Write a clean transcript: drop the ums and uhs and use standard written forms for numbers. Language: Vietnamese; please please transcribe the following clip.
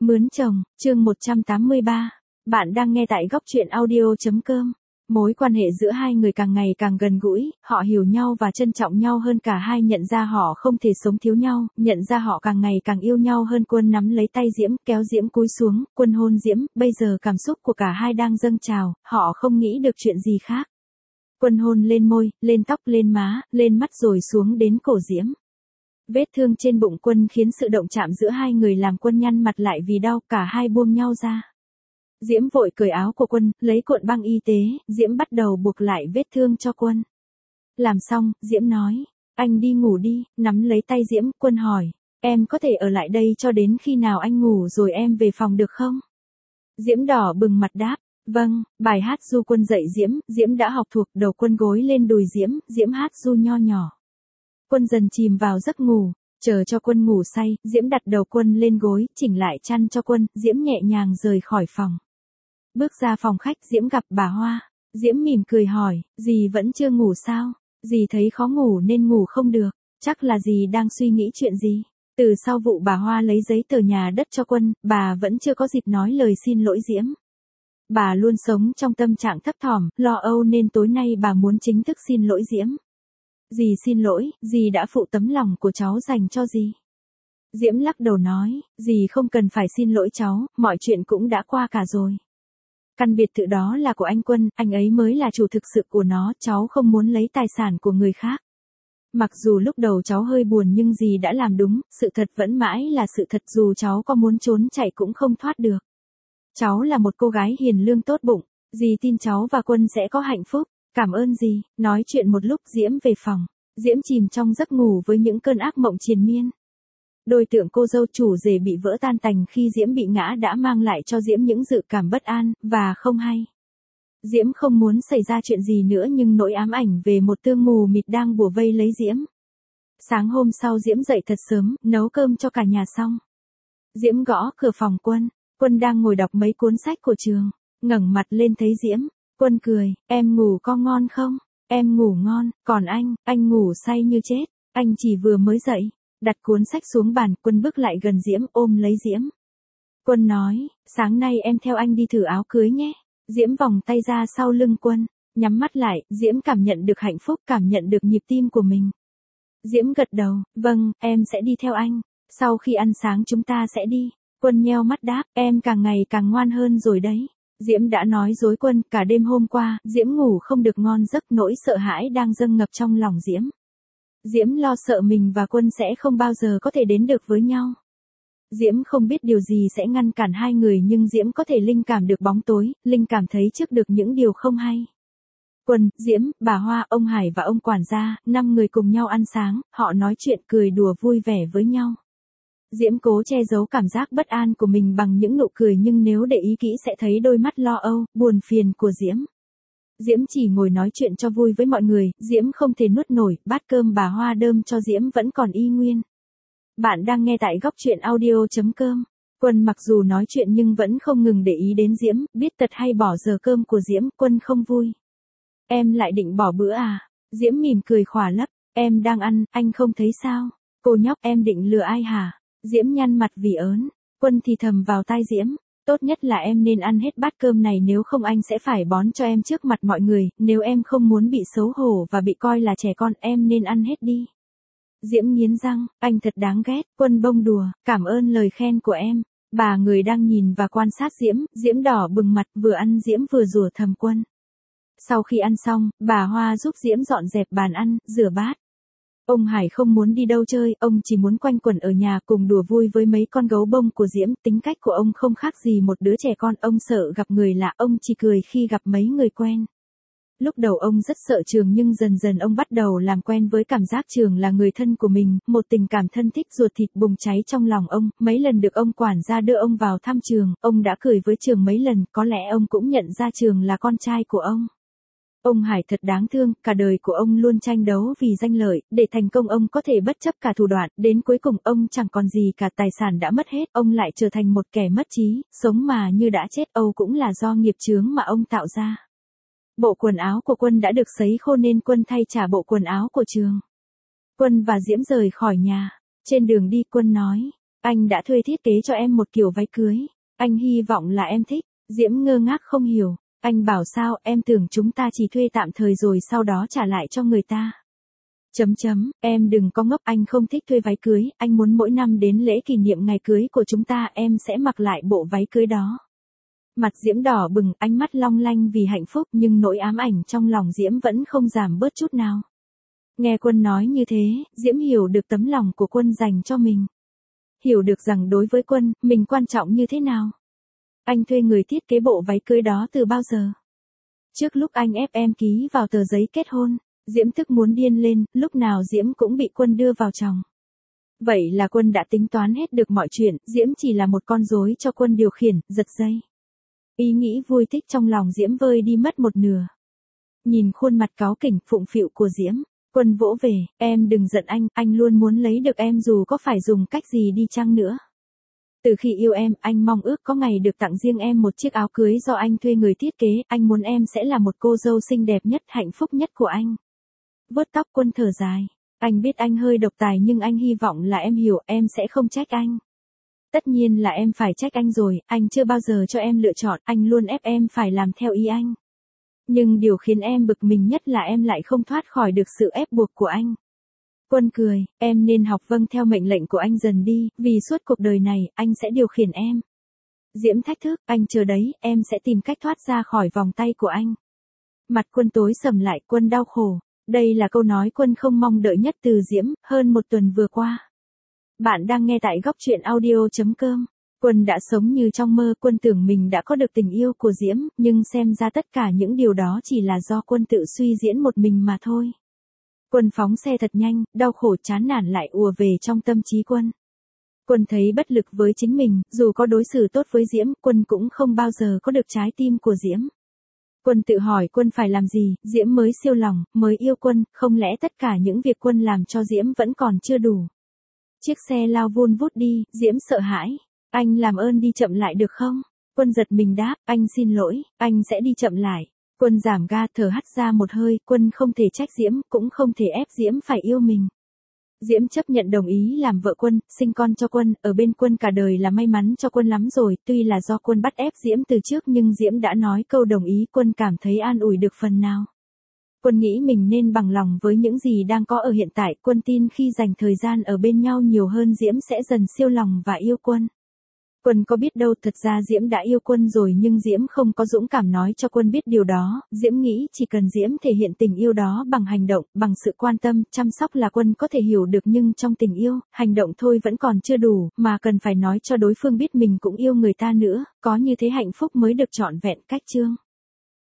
Mướn chồng, chương 183. Bạn đang nghe tại góc truyện audio.com. Mối quan hệ giữa hai người càng ngày càng gần gũi, họ hiểu nhau và trân trọng nhau hơn, cả hai nhận ra họ không thể sống thiếu nhau, nhận ra họ càng ngày càng yêu nhau hơn. Quân nắm lấy tay Diễm, kéo Diễm cúi xuống, Quân hôn Diễm, bây giờ cảm xúc của cả hai đang dâng trào, họ không nghĩ được chuyện gì khác. Quân hôn lên môi, lên tóc, lên má, lên mắt rồi xuống đến cổ Diễm. Vết thương trên bụng Quân khiến sự động chạm giữa hai người làm Quân nhăn mặt lại vì đau, cả hai buông nhau ra. Diễm vội cởi áo của Quân, lấy cuộn băng y tế, Diễm bắt đầu buộc lại vết thương cho Quân. Làm xong, Diễm nói, anh đi ngủ đi, nắm lấy tay Diễm, Quân hỏi, em có thể ở lại đây cho đến khi nào anh ngủ rồi em về phòng được không? Diễm đỏ bừng mặt đáp, vâng. Bài hát ru Quân dạy Diễm, Diễm đã học thuộc, đầu Quân gối lên đùi Diễm, Diễm hát ru nho nhỏ. Quân dần chìm vào giấc ngủ, chờ cho Quân ngủ say, Diễm đặt đầu Quân lên gối, chỉnh lại chăn cho Quân, Diễm nhẹ nhàng rời khỏi phòng. Bước ra phòng khách, Diễm gặp bà Hoa. Diễm mỉm cười hỏi, dì vẫn chưa ngủ sao? Dì thấy khó ngủ nên ngủ không được, chắc là dì đang suy nghĩ chuyện gì? Từ sau vụ bà Hoa lấy giấy tờ nhà đất cho Quân, bà vẫn chưa có dịp nói lời xin lỗi Diễm. Bà luôn sống trong tâm trạng thấp thỏm, lo âu nên tối nay bà muốn chính thức xin lỗi Diễm. Dì xin lỗi, dì đã phụ tấm lòng của cháu dành cho dì. Diễm lắc đầu nói, dì không cần phải xin lỗi cháu, mọi chuyện cũng đã qua cả rồi. Căn biệt thự đó là của anh Quân, anh ấy mới là chủ thực sự của nó, cháu không muốn lấy tài sản của người khác. Mặc dù lúc đầu cháu hơi buồn nhưng dì đã làm đúng, sự thật vẫn mãi là sự thật, dù cháu có muốn trốn chạy cũng không thoát được. Cháu là một cô gái hiền lương tốt bụng, dì tin cháu và Quân sẽ có hạnh phúc. Cảm ơn dì. Nói chuyện một lúc Diễm về phòng. Diễm chìm trong giấc ngủ với những cơn ác mộng triền miên. Đôi tượng cô dâu chủ rể bị vỡ tan tành khi Diễm bị ngã đã mang lại cho Diễm những dự cảm bất an, và không hay. Diễm không muốn xảy ra chuyện gì nữa nhưng nỗi ám ảnh về một tương mù mịt đang bủa vây lấy Diễm. Sáng hôm sau Diễm dậy thật sớm, nấu cơm cho cả nhà xong. Diễm gõ cửa phòng Quân. Quân đang ngồi đọc mấy cuốn sách của trường. Ngẩng mặt lên thấy Diễm. Quân cười, em ngủ có ngon không? Em ngủ ngon, còn anh ngủ say như chết, anh chỉ vừa mới dậy. Đặt cuốn sách xuống bàn, Quân bước lại gần Diễm, ôm lấy Diễm. Quân nói, sáng nay em theo anh đi thử áo cưới nhé. Diễm vòng tay ra sau lưng Quân, nhắm mắt lại, Diễm cảm nhận được hạnh phúc, cảm nhận được nhịp tim của mình. Diễm gật đầu, vâng, em sẽ đi theo anh, sau khi ăn sáng chúng ta sẽ đi. Quân nheo mắt đáp, em càng ngày càng ngoan hơn rồi đấy. Diễm đã nói dối Quân, cả đêm hôm qua, Diễm ngủ không được ngon giấc, nỗi sợ hãi đang dâng ngập trong lòng Diễm. Diễm lo sợ mình và Quân sẽ không bao giờ có thể đến được với nhau. Diễm không biết điều gì sẽ ngăn cản hai người nhưng Diễm có thể linh cảm được bóng tối, linh cảm thấy trước được những điều không hay. Quân, Diễm, bà Hoa, ông Hải và ông quản gia, 5 người cùng nhau ăn sáng, họ nói chuyện cười đùa vui vẻ với nhau. Diễm cố che giấu cảm giác bất an của mình bằng những nụ cười nhưng nếu để ý kỹ sẽ thấy đôi mắt lo âu, buồn phiền của Diễm. Diễm chỉ ngồi nói chuyện cho vui với mọi người, Diễm không thể nuốt nổi, bát cơm bà Hoa đơm cho Diễm vẫn còn y nguyên. Bạn đang nghe tại góc truyện audio.com. Quân mặc dù nói chuyện nhưng vẫn không ngừng để ý đến Diễm, biết tật hay bỏ giờ cơm của Diễm, Quân không vui. Em lại định bỏ bữa à? Diễm mỉm cười khỏa lấp, em đang ăn, anh không thấy sao? Cô nhóc, em định lừa ai hả? Diễm nhăn mặt vì ớn. Quân thì thầm vào tai Diễm, tốt nhất là em nên ăn hết bát cơm này nếu không anh sẽ phải bón cho em trước mặt mọi người, nếu em không muốn bị xấu hổ và bị coi là trẻ con em nên ăn hết đi. Diễm nghiến răng, anh thật đáng ghét. Quân bông đùa, cảm ơn lời khen của em. Bà người đang nhìn và quan sát Diễm, Diễm đỏ bừng mặt, vừa ăn Diễm vừa rủa thầm Quân. Sau khi ăn xong, bà Hoa giúp Diễm dọn dẹp bàn ăn, rửa bát. Ông Hải không muốn đi đâu chơi, ông chỉ muốn quanh quẩn ở nhà cùng đùa vui với mấy con gấu bông của Diễm, tính cách của ông không khác gì một đứa trẻ con, ông sợ gặp người lạ, ông chỉ cười khi gặp mấy người quen. Lúc đầu ông rất sợ Trường nhưng dần dần ông bắt đầu làm quen với cảm giác Trường là người thân của mình, một tình cảm thân thích ruột thịt bùng cháy trong lòng ông, mấy lần được ông quản gia đưa ông vào thăm Trường, ông đã cười với Trường mấy lần, có lẽ ông cũng nhận ra Trường là con trai của ông. Ông Hải thật đáng thương, cả đời của ông luôn tranh đấu vì danh lợi, để thành công ông có thể bất chấp cả thủ đoạn, đến cuối cùng ông chẳng còn gì cả, tài sản đã mất hết, ông lại trở thành một kẻ mất trí, sống mà như đã chết, Âu cũng là do nghiệp chướng mà ông tạo ra. Bộ quần áo của Quân đã được sấy khô nên Quân thay trả bộ quần áo của Trường. Quân và Diễm rời khỏi nhà. Trên đường đi Quân nói, Anh đã thuê thiết kế cho em một kiểu váy cưới. Anh hy vọng là em thích. Diễm ngơ ngác không hiểu. Anh bảo sao, em tưởng chúng ta chỉ thuê tạm thời rồi sau đó trả lại cho người ta. Em đừng có ngốc, anh không thích thuê váy cưới, anh muốn mỗi năm đến lễ kỷ niệm ngày cưới của chúng ta em sẽ mặc lại bộ váy cưới đó. Mặt Diễm đỏ bừng, ánh mắt long lanh vì hạnh phúc nhưng nỗi ám ảnh trong lòng Diễm vẫn không giảm bớt chút nào. Nghe Quân nói như thế, Diễm hiểu được tấm lòng của Quân dành cho mình. Hiểu được rằng đối với Quân, mình quan trọng như thế nào. Anh thuê người thiết kế bộ váy cưới đó từ bao giờ? Trước lúc anh ép em ký vào tờ giấy kết hôn, Diễm tức muốn điên lên, lúc nào Diễm cũng bị Quân đưa vào chòng. Vậy là Quân đã tính toán hết được mọi chuyện, Diễm chỉ là một con rối cho Quân điều khiển, giật dây. Ý nghĩ vui thích trong lòng Diễm vơi đi mất một nửa. Nhìn khuôn mặt cáu kỉnh phụng phịu của Diễm, Quân vỗ về, em đừng giận anh luôn muốn lấy được em dù có phải dùng cách gì đi chăng nữa. Từ khi yêu em, anh mong ước có ngày được tặng riêng em một chiếc áo cưới do anh thuê người thiết kế, anh muốn em sẽ là một cô dâu xinh đẹp nhất, hạnh phúc nhất của anh. Vuốt tóc Quân thở dài, anh biết anh hơi độc tài nhưng anh hy vọng là em hiểu, em sẽ không trách anh. Tất nhiên là em phải trách anh rồi, anh chưa bao giờ cho em lựa chọn, anh luôn ép em phải làm theo ý anh. Nhưng điều khiến em bực mình nhất là em lại không thoát khỏi được sự ép buộc của anh. Quân cười, em nên học vâng theo mệnh lệnh của anh dần đi, vì suốt cuộc đời này, anh sẽ điều khiển em. Diễm thách thức, anh chờ đấy, em sẽ tìm cách thoát ra khỏi vòng tay của anh. Mặt Quân tối sầm lại, Quân đau khổ. Đây là câu nói Quân không mong đợi nhất từ Diễm, hơn một tuần vừa qua. Bạn đang nghe tại góc truyện audio.com. Quân đã sống như trong mơ, Quân tưởng mình đã có được tình yêu của Diễm, nhưng xem ra tất cả những điều đó chỉ là do Quân tự suy diễn một mình mà thôi. Quân phóng xe thật nhanh, đau khổ chán nản lại ùa về trong tâm trí Quân. Quân thấy bất lực với chính mình, dù có đối xử tốt với Diễm, Quân cũng không bao giờ có được trái tim của Diễm. Quân tự hỏi Quân phải làm gì, Diễm mới siêu lòng, mới yêu Quân, không lẽ tất cả những việc Quân làm cho Diễm vẫn còn chưa đủ. Chiếc xe lao vun vút đi, Diễm sợ hãi. Anh làm ơn đi chậm lại được không? Quân giật mình đáp, anh xin lỗi, anh sẽ đi chậm lại. Quân giảm ga thở hắt ra một hơi, Quân không thể trách Diễm, cũng không thể ép Diễm phải yêu mình. Diễm chấp nhận đồng ý làm vợ Quân, sinh con cho Quân, ở bên Quân cả đời là may mắn cho Quân lắm rồi, tuy là do Quân bắt ép Diễm từ trước nhưng Diễm đã nói câu đồng ý, Quân cảm thấy an ủi được phần nào. Quân nghĩ mình nên bằng lòng với những gì đang có ở hiện tại, Quân tin khi dành thời gian ở bên nhau nhiều hơn Diễm sẽ dần siêu lòng và yêu Quân. Quân có biết đâu thật ra Diễm đã yêu Quân rồi nhưng Diễm không có dũng cảm nói cho Quân biết điều đó, Diễm nghĩ chỉ cần Diễm thể hiện tình yêu đó bằng hành động, bằng sự quan tâm, chăm sóc là Quân có thể hiểu được nhưng trong tình yêu, hành động thôi vẫn còn chưa đủ, mà cần phải nói cho đối phương biết mình cũng yêu người ta nữa, có như thế hạnh phúc mới được trọn vẹn cách chương.